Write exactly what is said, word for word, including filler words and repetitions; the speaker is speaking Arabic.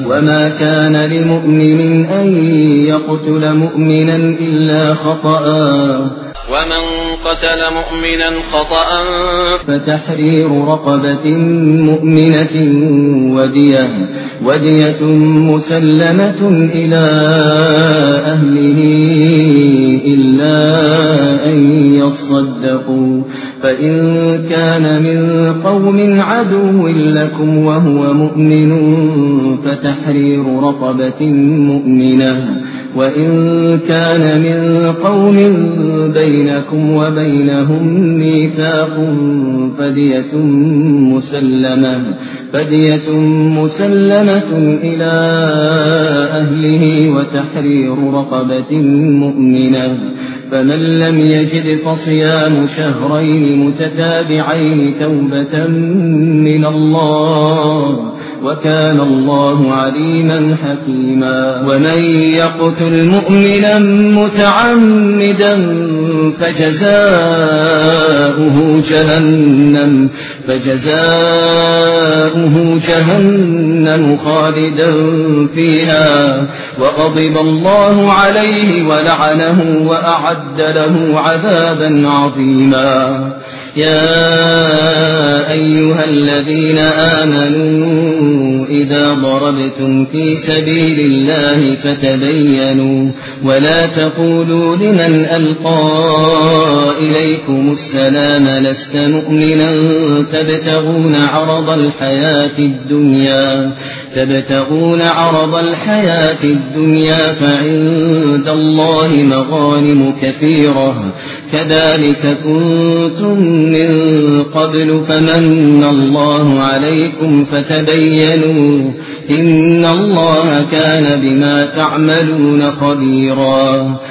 وما كان لمؤمن أن يقتل مؤمنا إلا خطأ ومن قتل مؤمنا خطأ فتحرير رقبة مؤمنة ودية, ودية مسلمة إلى أهله إلا أن يصدقوا فإن كان من قوم عدو لكم وهو مؤمن فتحرير رقبة مؤمنة وإن كان من قوم بينكم وبينهم ميثاق فدية مسلمة, فدية مسلمة إلى أهله وتحرير رقبة مؤمنة فمن لم يجد فصيام شهرين متتابعين توبة من الله وكان الله عليما حكيما. ومن يقتل مؤمنا متعمدا فجزاؤه جهنم, فجزاؤه جهنم خالدا فيها وغضب الله عليه ولعنه وأعد له عذابا عظيما. يا أيها الذين آمنوا إذا ضربتم في سبيل الله فتبينوا ولا تقولوا لمن ألقى إليكم السلام لست مؤمنا تبتغون عرض الحياة الدنيا تبتغون عرض الحياة الدنيا فعند الله مغانم كثيرة كذلك كنتم من قبل فمن الله عليكم فتبينوا إن الله كان بما تعملون خبيرا.